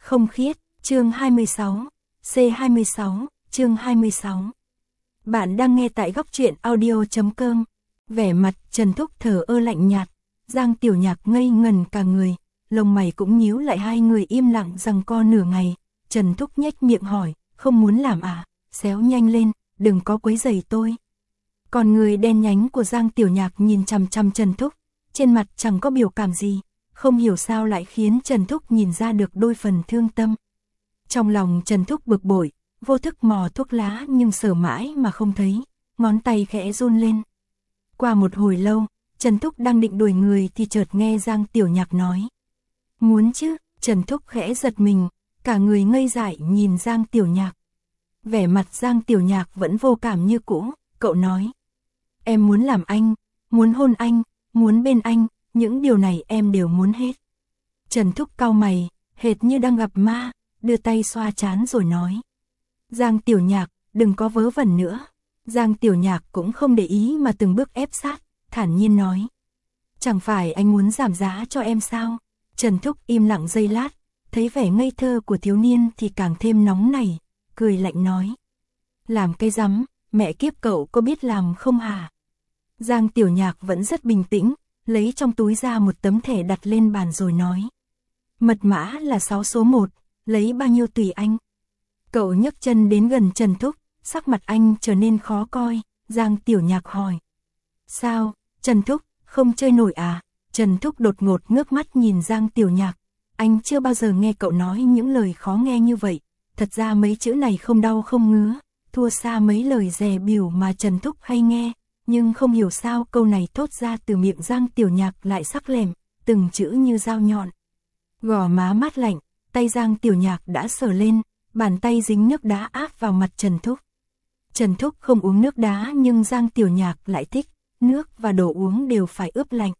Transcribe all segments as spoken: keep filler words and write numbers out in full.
Không khiết, chương hai mươi sáu, C hai mươi sáu, chương hai mươi sáu. Bạn đang nghe tại góc truyện audio chấm com. Vẻ mặt Trần Thúc thờ ơ lạnh nhạt, Giang Tiểu Nhạc ngây ngần cả người, lông mày cũng nhíu lại, hai người im lặng giằng co nửa ngày. Trần Thúc nhếch miệng hỏi, không muốn làm à, xéo nhanh lên, đừng có quấy rầy tôi. Còn người đen nhánh của Giang Tiểu Nhạc nhìn chằm chằm Trần Thúc, trên mặt chẳng có biểu cảm gì, không hiểu sao lại khiến Trần Thúc nhìn ra được đôi phần thương tâm. Trong lòng Trần Thúc bực bội, vô thức mò thuốc lá nhưng sờ mãi mà không thấy, ngón tay khẽ run lên. Qua một hồi lâu, Trần Thúc đang định đuổi người thì chợt nghe Giang Tiểu Nhạc nói. Muốn chứ, Trần Thúc khẽ giật mình, cả người ngây dại nhìn Giang Tiểu Nhạc. Vẻ mặt Giang Tiểu Nhạc vẫn vô cảm như cũ, cậu nói. Em muốn làm anh, muốn hôn anh, muốn bên anh, những điều này em đều muốn hết. Trần Thúc cau mày, hệt như đang gặp ma, đưa tay xoa trán rồi nói. Giang Tiểu Nhạc, đừng có vớ vẩn nữa. Giang Tiểu Nhạc cũng không để ý mà từng bước ép sát, thản nhiên nói. Chẳng phải anh muốn giảm giá cho em sao? Trần Thúc im lặng giây lát, thấy vẻ ngây thơ của thiếu niên thì càng thêm nóng nảy, cười lạnh nói. Làm cái rắm, mẹ kiếp cậu có biết làm không hả? Giang Tiểu Nhạc vẫn rất bình tĩnh, lấy trong túi ra một tấm thẻ đặt lên bàn rồi nói. Mật mã là sáu số một, lấy bao nhiêu tùy anh. Cậu nhấc chân đến gần Trần Thúc, sắc mặt anh trở nên khó coi, Giang Tiểu Nhạc hỏi. Sao, Trần Thúc, không chơi nổi à? Trần Thúc đột ngột ngước mắt nhìn Giang Tiểu Nhạc. Anh chưa bao giờ nghe cậu nói những lời khó nghe như vậy, thật ra mấy chữ này không đau không ngứa, thua xa mấy lời dè bỉu mà Trần Thúc hay nghe. Nhưng không hiểu sao câu này thốt ra từ miệng Giang Tiểu Nhạc lại sắc lẻm, từng chữ như dao nhọn. Gò má mát lạnh, tay Giang Tiểu Nhạc đã sờ lên, bàn tay dính nước đá áp vào mặt Trần Thúc. Trần Thúc không uống nước đá nhưng Giang Tiểu Nhạc lại thích, nước và đồ uống đều phải ướp lạnh.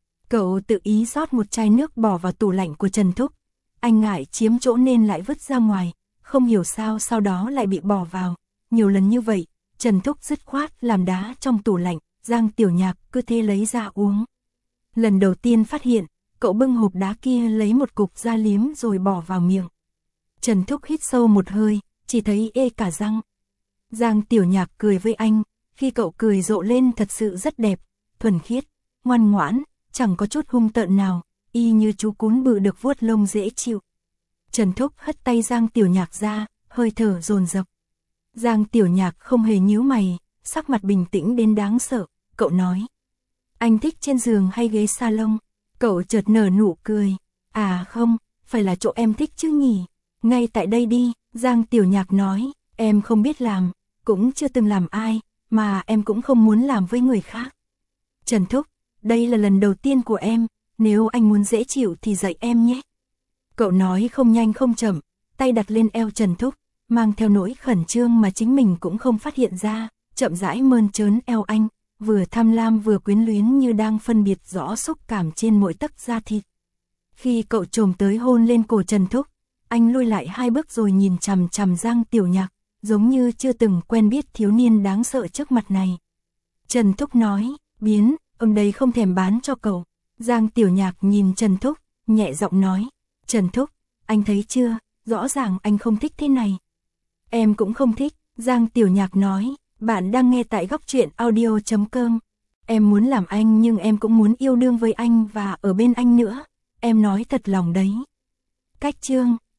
Cậu tự ý rót một chai nước bỏ vào tủ lạnh của Trần Thúc. Anh ngại chiếm chỗ nên lại vứt ra ngoài, không hiểu sao sau đó lại bị bỏ vào. Nhiều lần như vậy, Trần Thúc dứt khoát làm đá trong tủ lạnh, Giang Tiểu Nhạc cứ thế lấy ra uống. Lần đầu tiên phát hiện, cậu bưng hộp đá kia lấy một cục ra liếm rồi bỏ vào miệng. Trần Thúc hít sâu một hơi, chỉ thấy ê cả răng. Giang Tiểu Nhạc cười với anh, khi cậu cười rộ lên thật sự rất đẹp, thuần khiết, ngoan ngoãn, chẳng có chút hung tợn nào, y như chú cún bự được vuốt lông dễ chịu. Trần Thúc hất tay Giang Tiểu Nhạc ra, hơi thở dồn dập. Giang Tiểu Nhạc không hề nhíu mày, sắc mặt bình tĩnh đến đáng sợ, cậu nói. Anh thích trên giường hay ghế salon? Cậu chợt nở nụ cười. À không, phải là chỗ em thích chứ nhỉ? Ngay tại đây đi, Giang Tiểu Nhạc nói, em không biết làm, cũng chưa từng làm ai, mà em cũng không muốn làm với người khác. Trần Thúc, đây là lần đầu tiên của em, nếu anh muốn dễ chịu thì dạy em nhé. Cậu nói không nhanh không chậm, tay đặt lên eo Trần Thúc, mang theo nỗi khẩn trương mà chính mình cũng không phát hiện ra, chậm rãi mơn trớn eo anh, vừa tham lam vừa quyến luyến như đang phân biệt rõ xúc cảm trên mỗi tấc da thịt. Khi cậu chồm tới hôn lên cổ Trần Thúc, anh lùi lại hai bước rồi nhìn chằm chằm Giang Tiểu Nhạc, giống như chưa từng quen biết thiếu niên đáng sợ trước mặt này. Trần Thúc nói, biến, ông đây không thèm bán cho cậu. Giang Tiểu Nhạc nhìn Trần Thúc, nhẹ giọng nói, Trần Thúc, anh thấy chưa, rõ ràng anh không thích thế này. Em cũng không thích, Giang Tiểu Nhạc nói, bạn đang nghe tại góc truyện audio chấm com. Em muốn làm anh nhưng em cũng muốn yêu đương với anh và ở bên anh nữa, em nói thật lòng đấy. Cách chương